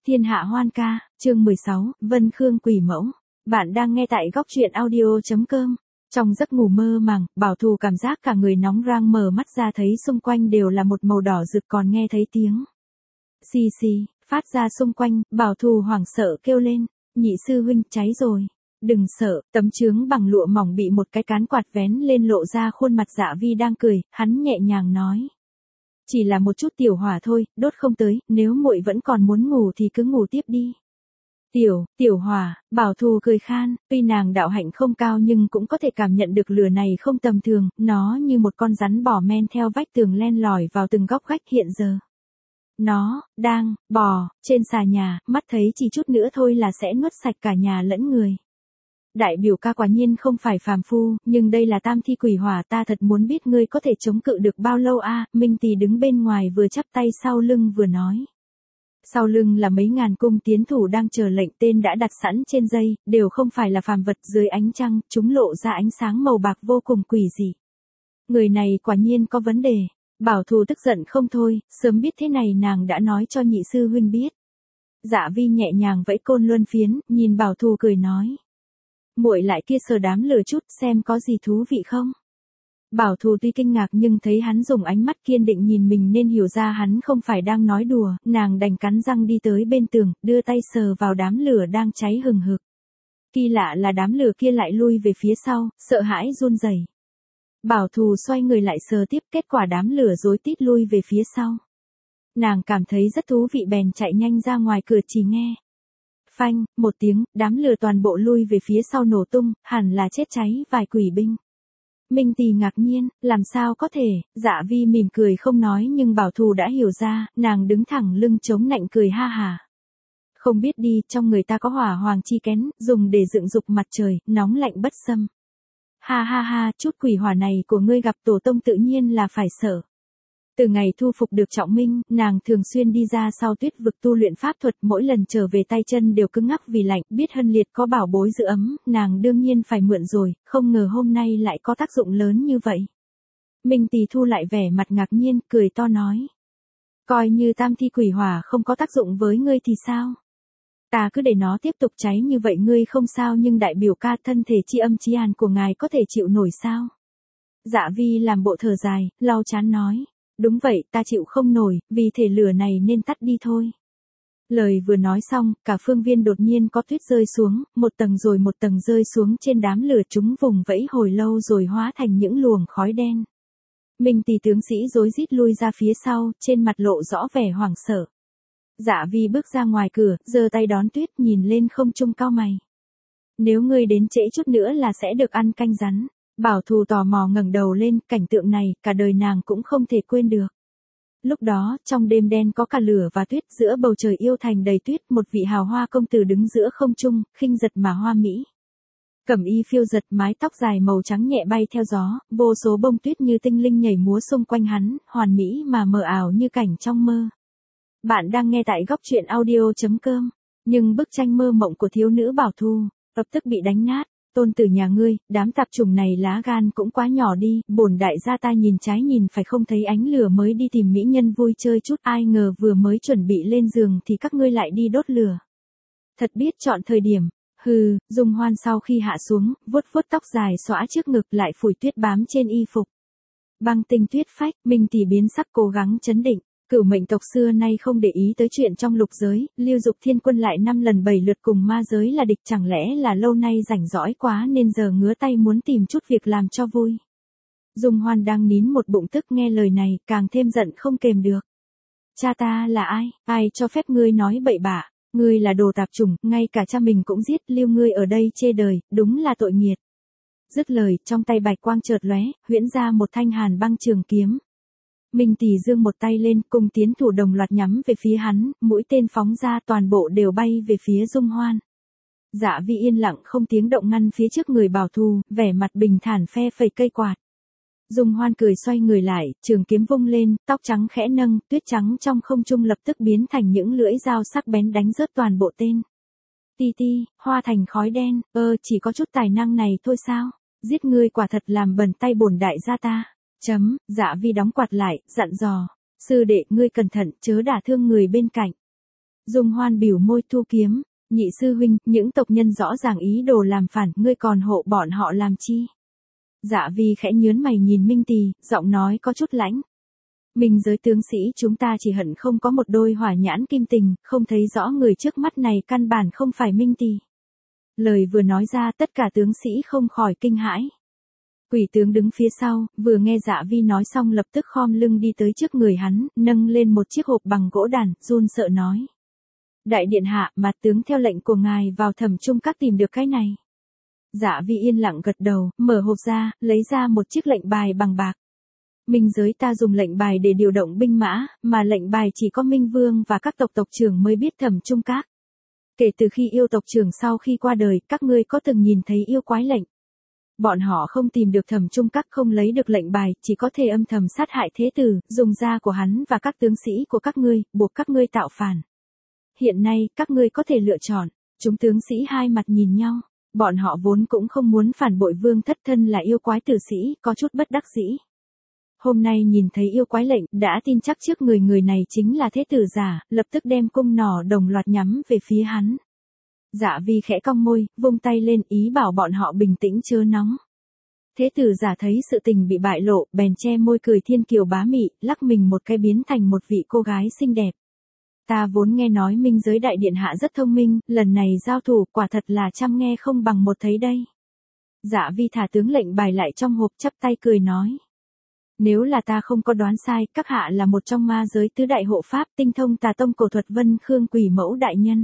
Thiên hạ hoan ca, chương 16, Vân Khương quỷ mẫu. Bạn đang nghe tại góc truyện audio.com. Trong giấc ngủ mơ màng, Bảo Thù cảm giác cả người nóng rang, mở mắt ra thấy xung quanh đều là một màu đỏ rực, còn nghe thấy tiếng xì xì phát ra xung quanh. Bảo Thù hoảng sợ kêu lên, nhị sư huynh, cháy rồi. Đừng sợ, tấm chướng bằng lụa mỏng bị một cái cán quạt vén lên lộ ra khuôn mặt Dạ Vi đang cười, hắn nhẹ nhàng nói. Chỉ là một chút tiểu hỏa thôi, đốt không tới, nếu muội vẫn còn muốn ngủ thì cứ ngủ tiếp đi. Tiểu hỏa, Bảo Thù cười khan, tuy nàng đạo hạnh không cao nhưng cũng có thể cảm nhận được lửa này không tầm thường, nó như một con rắn bò men theo vách tường len lỏi vào từng góc gách hiện giờ. Nó đang bò trên xà nhà, mắt thấy chỉ chút nữa thôi là sẽ nuốt sạch cả nhà lẫn người. Đại biểu ca quả nhiên không phải phàm phu, nhưng đây là tam thi quỷ hỏa, ta thật muốn biết ngươi có thể chống cự được bao lâu a. Minh Tỳ đứng bên ngoài vừa chắp tay sau lưng vừa nói. Sau lưng là mấy ngàn cung tiến thủ đang chờ lệnh, tên đã đặt sẵn trên dây, đều không phải là phàm vật, dưới ánh trăng, chúng lộ ra ánh sáng màu bạc vô cùng quỷ dị. Người này quả nhiên có vấn đề. Bảo Thù tức giận không thôi, sớm biết thế này nàng đã nói cho nhị sư huynh biết. Dạ Vi nhẹ nhàng vẫy côn luân phiến, nhìn Bảo Thù cười nói. Muội lại kia sờ đám lửa chút xem có gì thú vị không? Bảo Thù tuy kinh ngạc nhưng thấy hắn dùng ánh mắt kiên định nhìn mình nên hiểu ra hắn không phải đang nói đùa, nàng đành cắn răng đi tới bên tường, đưa tay sờ vào đám lửa đang cháy hừng hực. Kỳ lạ là đám lửa kia lại lui về phía sau, sợ hãi run rẩy. Bảo Thù xoay người lại sờ tiếp, kết quả đám lửa rối tít lui về phía sau. Nàng cảm thấy rất thú vị bèn chạy nhanh ra ngoài cửa, chỉ nghe. Phanh, một tiếng, đám lửa toàn bộ lui về phía sau nổ tung, hẳn là chết cháy vài quỷ binh. Minh Tỳ ngạc nhiên, làm sao có thể, Dạ Vi mỉm cười không nói nhưng Bảo Thù đã hiểu ra, nàng đứng thẳng lưng chống nạnh cười ha hà. Không biết đi, trong người ta có hỏa hoàng chi kén, dùng để dựng dục mặt trời, nóng lạnh bất xâm. Ha ha ha, chút quỷ hỏa này của ngươi gặp tổ tông tự nhiên là phải sợ. Từ ngày thu phục được Trọng Minh, nàng thường xuyên đi ra sau tuyết vực tu luyện pháp thuật, mỗi lần trở về tay chân đều cứng ngắc vì lạnh, biết Hân Liệt có bảo bối giữ ấm, nàng đương nhiên phải mượn rồi, không ngờ hôm nay lại có tác dụng lớn như vậy. Minh Tỳ thu lại vẻ mặt ngạc nhiên, cười to nói. Coi như tam thi quỷ hỏa không có tác dụng với ngươi thì sao? Ta cứ để nó tiếp tục cháy như vậy ngươi không sao, nhưng đại biểu ca, thân thể chi âm chi hàn của ngài có thể chịu nổi sao? Dạ Vi làm bộ thở dài, lau trán nói. Đúng vậy, ta chịu không nổi, vì thể lửa này nên tắt đi thôi. Lời vừa nói xong, cả phương viên đột nhiên có tuyết rơi xuống, một tầng rồi một tầng rơi xuống trên đám lửa, chúng vùng vẫy hồi lâu rồi hóa thành những luồng khói đen. Minh Tỳ tướng sĩ rối rít lui ra phía sau, trên mặt lộ rõ vẻ hoảng sợ. Dạ Vi bước ra ngoài cửa, giơ tay đón tuyết, nhìn lên không trung cau mày. Nếu ngươi đến trễ chút nữa là sẽ được ăn canh rắn. Bảo Thù tò mò ngẩng đầu lên, cảnh tượng này, cả đời nàng cũng không thể quên được. Lúc đó, trong đêm đen có cả lửa và tuyết, giữa bầu trời yêu thành đầy tuyết, một vị hào hoa công tử đứng giữa không trung, khinh giật mà hoa mỹ. Cẩm y phiêu giật, mái tóc dài màu trắng nhẹ bay theo gió, vô số bông tuyết như tinh linh nhảy múa xung quanh hắn, hoàn mỹ mà mờ ảo như cảnh trong mơ. Bạn đang nghe tại góc truyện audio.com, nhưng bức tranh mơ mộng của thiếu nữ Bảo Thù, lập tức bị đánh nát. Tôn tử nhà ngươi, đám tạp chủng này lá gan cũng quá nhỏ đi, bổn đại gia ta nhìn trái nhìn phải không thấy ánh lửa mới đi tìm mỹ nhân vui chơi chút, ai ngờ vừa mới chuẩn bị lên giường thì các ngươi lại đi đốt lửa. Thật biết chọn thời điểm. Hừ, Dung Hoan sau khi hạ xuống, vuốt vuốt tóc dài xõa trước ngực, lại phủi tuyết bám trên y phục. Băng tinh tuyết phách, Minh Tỳ biến sắc cố gắng chấn định. Cửu mệnh tộc xưa nay không để ý tới chuyện trong lục giới, Lưu Dục Thiên Quân lại 5 lần 7 lượt cùng ma giới là địch, chẳng lẽ là lâu nay rảnh rỗi quá nên giờ ngứa tay muốn tìm chút việc làm cho vui. Dung Hoan đang nín một bụng tức nghe lời này, càng thêm giận không kềm được. Cha ta là ai? Ai cho phép ngươi nói bậy bạ? Ngươi là đồ tạp chủng, ngay cả cha mình cũng giết, lưu ngươi ở đây chê đời, đúng là tội nghiệt. Dứt lời, trong tay bạch quang chợt lóe, huyễn ra một thanh hàn băng trường kiếm. Minh Tỳ giương một tay lên, cùng tiến thủ đồng loạt nhắm về phía hắn, mũi tên phóng ra toàn bộ đều bay về phía Dung Hoan. Dạ Vi yên lặng không tiếng động ngăn phía trước người Bảo Thù, vẻ mặt bình thản phe phẩy cây quạt. Dung Hoan cười xoay người lại, trường kiếm vung lên, tóc trắng khẽ nâng, tuyết trắng trong không trung lập tức biến thành những lưỡi dao sắc bén đánh rớt toàn bộ tên. Ti ti, hoa thành khói đen, chỉ có chút tài năng này thôi sao? Giết ngươi quả thật làm bẩn tay bổn đại gia ta. Dạ Vi đóng quạt lại, dặn dò. Sư đệ, ngươi cẩn thận, chớ đả thương người bên cạnh. Dung Hoan biểu môi thu kiếm, nhị sư huynh, những tộc nhân rõ ràng ý đồ làm phản, ngươi còn hộ bọn họ làm chi? Dạ Vi khẽ nhớn mày nhìn Minh Tỳ, giọng nói có chút lãnh. Minh giới tướng sĩ chúng ta chỉ hận không có một đôi hỏa nhãn kim tình, không thấy rõ người trước mắt này căn bản không phải Minh Tỳ. Lời vừa nói ra tất cả tướng sĩ không khỏi kinh hãi. Quỷ tướng đứng phía sau, vừa nghe Dạ Vi nói xong lập tức khom lưng đi tới trước người hắn, nâng lên một chiếc hộp bằng gỗ đàn, run sợ nói. Đại điện hạ, mà tướng theo lệnh của ngài vào Thẩm Trung Các tìm được cái này. Dạ Vi yên lặng gật đầu, mở hộp ra, lấy ra một chiếc lệnh bài bằng bạc. Minh giới ta dùng lệnh bài để điều động binh mã, mà lệnh bài chỉ có Minh Vương và các tộc trưởng mới biết Thẩm Trung Các. Kể từ khi yêu tộc trưởng sau khi qua đời, các ngươi có từng nhìn thấy yêu quái lệnh? Bọn họ không tìm được Thẩm Trung Các, không lấy được lệnh bài, chỉ có thể âm thầm sát hại thế tử, dùng da của hắn và các tướng sĩ của các ngươi, buộc các ngươi tạo phản. Hiện nay, các ngươi có thể lựa chọn. Chúng tướng sĩ hai mặt nhìn nhau. Bọn họ vốn cũng không muốn phản bội Vương Thất thân là yêu quái tử sĩ, có chút bất đắc dĩ. Hôm nay nhìn thấy yêu quái lệnh, đã tin chắc trước người này chính là thế tử giả, lập tức đem cung nỏ đồng loạt nhắm về phía hắn. Dạ Vi khẽ cong môi, vung tay lên ý bảo bọn họ bình tĩnh chớ nóng. Thế tử giả thấy sự tình bị bại lộ, bèn che môi cười thiên kiều bá mị, lắc mình một cái biến thành một vị cô gái xinh đẹp. Ta vốn nghe nói Minh giới đại điện hạ rất thông minh, lần này giao thủ quả thật là trăm nghe không bằng một thấy đây. Dạ Vi thả tướng lệnh bài lại trong hộp, chắp tay cười nói. Nếu là ta không có đoán sai, các hạ là một trong ma giới tứ đại hộ pháp, tinh thông tà tông cổ thuật Vân Khương Quỷ Mẫu đại nhân.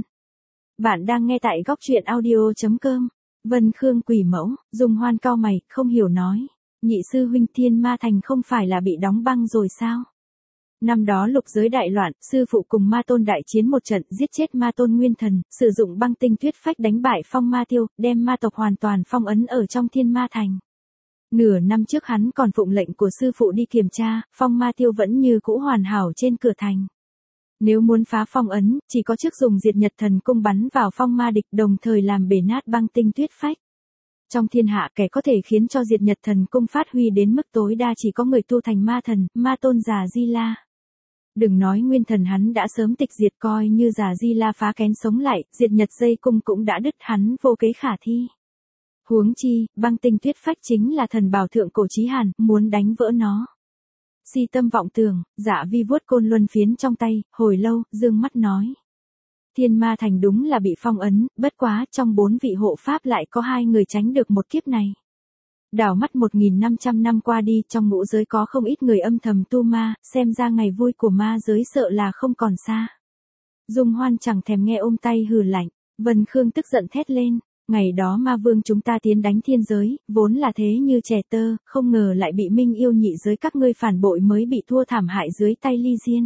Bạn đang nghe tại góc truyện audio.com. Vân Khương Quỷ Mẫu, Dung Hoan cau mày, không hiểu nói. Nhị sư huynh, Thiên Ma Thành không phải là bị đóng băng rồi sao? Năm đó lục giới đại loạn, sư phụ cùng ma tôn đại chiến một trận, giết chết ma tôn nguyên thần, sử dụng băng tinh tuyết phách đánh bại phong ma tiêu, đem ma tộc hoàn toàn phong ấn ở trong Thiên Ma Thành. Nửa năm trước hắn còn phụng lệnh của sư phụ đi kiểm tra, phong ma tiêu vẫn như cũ hoàn hảo trên cửa thành. Nếu muốn phá phong ấn, chỉ có trước dùng diệt nhật thần cung bắn vào phong ma địch, đồng thời làm bể nát băng tinh tuyết phách. Trong thiên hạ kẻ có thể khiến cho diệt nhật thần cung phát huy đến mức tối đa chỉ có người tu thành ma thần, ma tôn Già Di La. Đừng nói nguyên thần hắn đã sớm tịch diệt, coi như Già Di La phá kén sống lại, diệt nhật dây cung cũng đã đứt, hắn vô kế khả thi. Huống chi, băng tinh tuyết phách chính là thần bảo thượng cổ chí hàn, muốn đánh vỡ nó. Si tâm vọng tưởng, Dạ Vi vuốt côn luân phiến trong tay, hồi lâu, dương mắt nói. Thiên Ma Thành đúng là bị phong ấn, bất quá trong 4 vị hộ pháp lại có 2 người tránh được một kiếp này. Đảo mắt 1.500 năm qua đi, trong ngũ giới có không ít người âm thầm tu ma, xem ra ngày vui của ma giới sợ là không còn xa. Dung Hoan chẳng thèm nghe, ôm tay hừ lạnh. Vân Khương tức giận thét lên. Ngày đó ma vương chúng ta tiến đánh thiên giới, vốn là thế như trẻ tơ, không ngờ lại bị Minh yêu nhị giới các ngươi phản bội mới bị thua thảm hại dưới tay Ly Diên.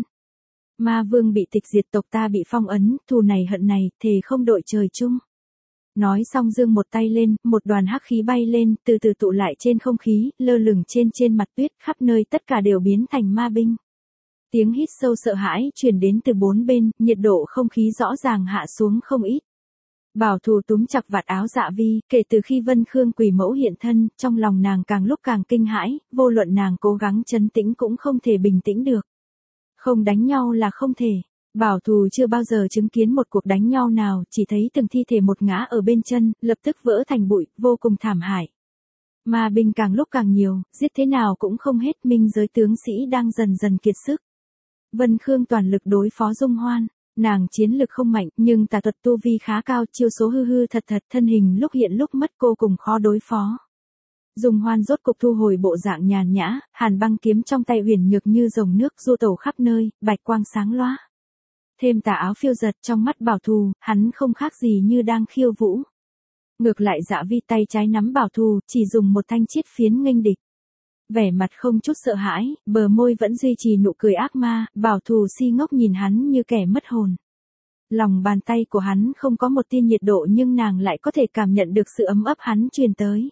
Ma vương bị tịch diệt, tộc ta bị phong ấn, thù này hận này, thề không đội trời chung. Nói xong giương một tay lên, một đoàn hắc khí bay lên, từ từ tụ lại trên không khí, lơ lửng trên mặt tuyết, khắp nơi tất cả đều biến thành ma binh. Tiếng hít sâu sợ hãi truyền đến từ 4 bên, nhiệt độ không khí rõ ràng hạ xuống không ít. Bảo Thù túm chặt vạt áo Dạ Vi, kể từ khi Vân Khương Quỷ Mẫu hiện thân, trong lòng nàng càng lúc càng kinh hãi, vô luận nàng cố gắng trấn tĩnh cũng không thể bình tĩnh được. Không đánh nhau là không thể. Bảo Thù chưa bao giờ chứng kiến một cuộc đánh nhau nào, chỉ thấy từng thi thể một ngã ở bên chân, lập tức vỡ thành bụi, vô cùng thảm hại. Ma binh càng lúc càng nhiều, giết thế nào cũng không hết, Minh giới tướng sĩ đang dần dần kiệt sức. Vân Khương toàn lực đối phó Dung Hoan. Nàng chiến lực không mạnh, nhưng tà thuật tu vi khá cao, chiêu số hư thật, thân hình lúc hiện lúc mất cô cùng khó đối phó. Dung Hoan rốt cục thu hồi bộ dạng nhàn nhã, hàn băng kiếm trong tay huyền nhược như dòng nước du tẩu khắp nơi, bạch quang sáng loá. Thêm tà áo phiêu giật trong mắt Bảo Thù, hắn không khác gì như đang khiêu vũ. Ngược lại Dạ Vi tay trái nắm Bảo Thù, chỉ dùng một thanh chiết phiến nghênh địch. Vẻ mặt không chút sợ hãi, bờ môi vẫn duy trì nụ cười ác ma, Bảo Thù si ngốc nhìn hắn như kẻ mất hồn. Lòng bàn tay của hắn không có một tia nhiệt độ nhưng nàng lại có thể cảm nhận được sự ấm ấp hắn truyền tới.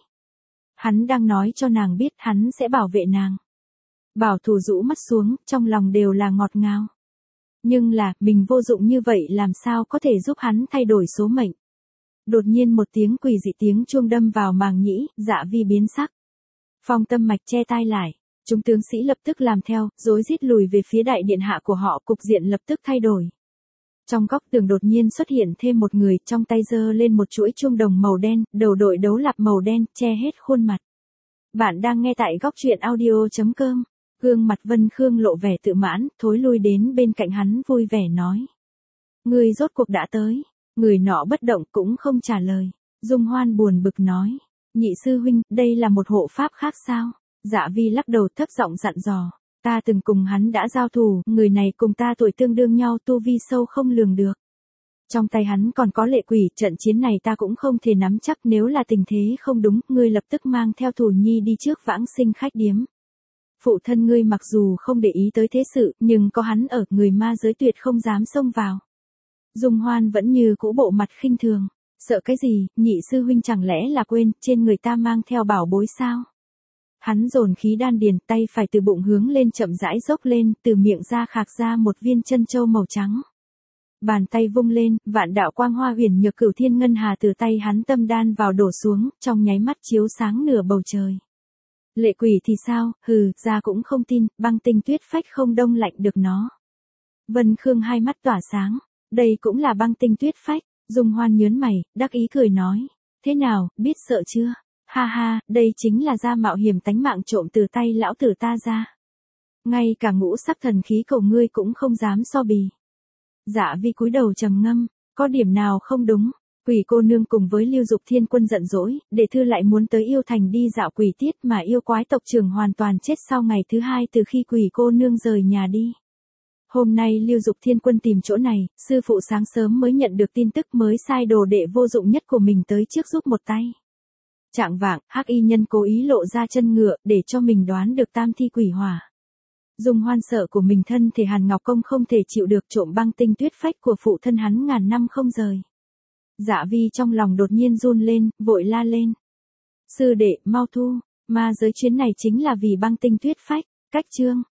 Hắn đang nói cho nàng biết hắn sẽ bảo vệ nàng. Bảo Thù rũ mắt xuống, trong lòng đều là ngọt ngào. Nhưng là, mình vô dụng như vậy làm sao có thể giúp hắn thay đổi số mệnh. Đột nhiên một tiếng quỷ dị tiếng chuông đâm vào màng nhĩ, Dạ Vi biến sắc. Phong Tâm Mạch che tai lại, chúng tướng sĩ lập tức làm theo, rối rít lùi về phía đại điện hạ của họ, cục diện lập tức thay đổi. Trong góc tường đột nhiên xuất hiện thêm một người, trong tay giơ lên một chuỗi chuông đồng màu đen, đầu đội đấu lạp màu đen, che hết khuôn mặt. Bạn đang nghe tại góc truyện audio.com. Gương mặt Vân Khương lộ vẻ tự mãn, thối lui đến bên cạnh hắn vui vẻ nói. Người rốt cuộc đã tới. Người nọ bất động cũng không trả lời. Dung Hoan buồn bực nói. Nhị sư huynh, đây là một hộ pháp khác sao? Dạ Vi lắc đầu thấp giọng dặn dò. Ta từng cùng hắn đã giao thủ, người này cùng ta tuổi tương đương nhau, tu vi sâu không lường được. Trong tay hắn còn có lệ quỷ, trận chiến này ta cũng không thể nắm chắc, nếu là tình thế không đúng, ngươi lập tức mang theo Thủ Nhi đi trước Vãng Sinh khách điếm. Phụ thân ngươi mặc dù không để ý tới thế sự, nhưng có hắn ở, người ma giới tuyệt không dám xông vào. Dung Hoan vẫn như cũ bộ mặt khinh thường. Sợ cái gì, nhị sư huynh chẳng lẽ là quên, trên người ta mang theo bảo bối sao? Hắn dồn khí đan điền, tay phải từ bụng hướng lên chậm rãi dốc lên, từ miệng ra khạc ra một viên chân châu màu trắng. Bàn tay vung lên, vạn đạo quang hoa huyền nhược cửu thiên ngân hà từ tay hắn tâm đan vào đổ xuống, trong nháy mắt chiếu sáng nửa bầu trời. Lệ quỷ thì sao, hừ, ra cũng không tin, băng tinh tuyết phách không đông lạnh được nó. Vân Khương hai mắt tỏa sáng, đây cũng là băng tinh tuyết phách. Dung Hoan nhớn mày, đắc ý cười nói. Thế nào, biết sợ chưa? Ha ha, đây chính là ra mạo hiểm tánh mạng trộm từ tay lão tử ta ra. Ngay cả ngũ sắc thần khí cầu ngươi cũng không dám so bì. Dạ Vi cúi đầu trầm ngâm, có điểm nào không đúng? Quỷ cô nương cùng với Lưu Dục Thiên Quân giận dỗi, đệ thư lại muốn tới yêu thành đi dạo quỷ tiết mà yêu quái tộc trưởng hoàn toàn chết sau ngày thứ hai từ khi quỷ cô nương rời nhà đi. Hôm nay Lưu Dục Thiên Quân tìm chỗ này, sư phụ sáng sớm mới nhận được tin tức mới sai đồ đệ vô dụng nhất của mình tới trước giúp một tay. Trạng vạng, Hắc Y nhân cố ý lộ ra chân ngựa để cho mình đoán được tam thi quỷ hỏa. Dung Hoan sợ của mình thân thể Hàn Ngọc Công không thể chịu được trộm băng tinh tuyết phách của phụ thân hắn ngàn năm không rời. Dạ Vi trong lòng đột nhiên run lên, vội la lên. Sư đệ, mau thu, ma giới chuyến này chính là vì băng tinh tuyết phách, cách chương.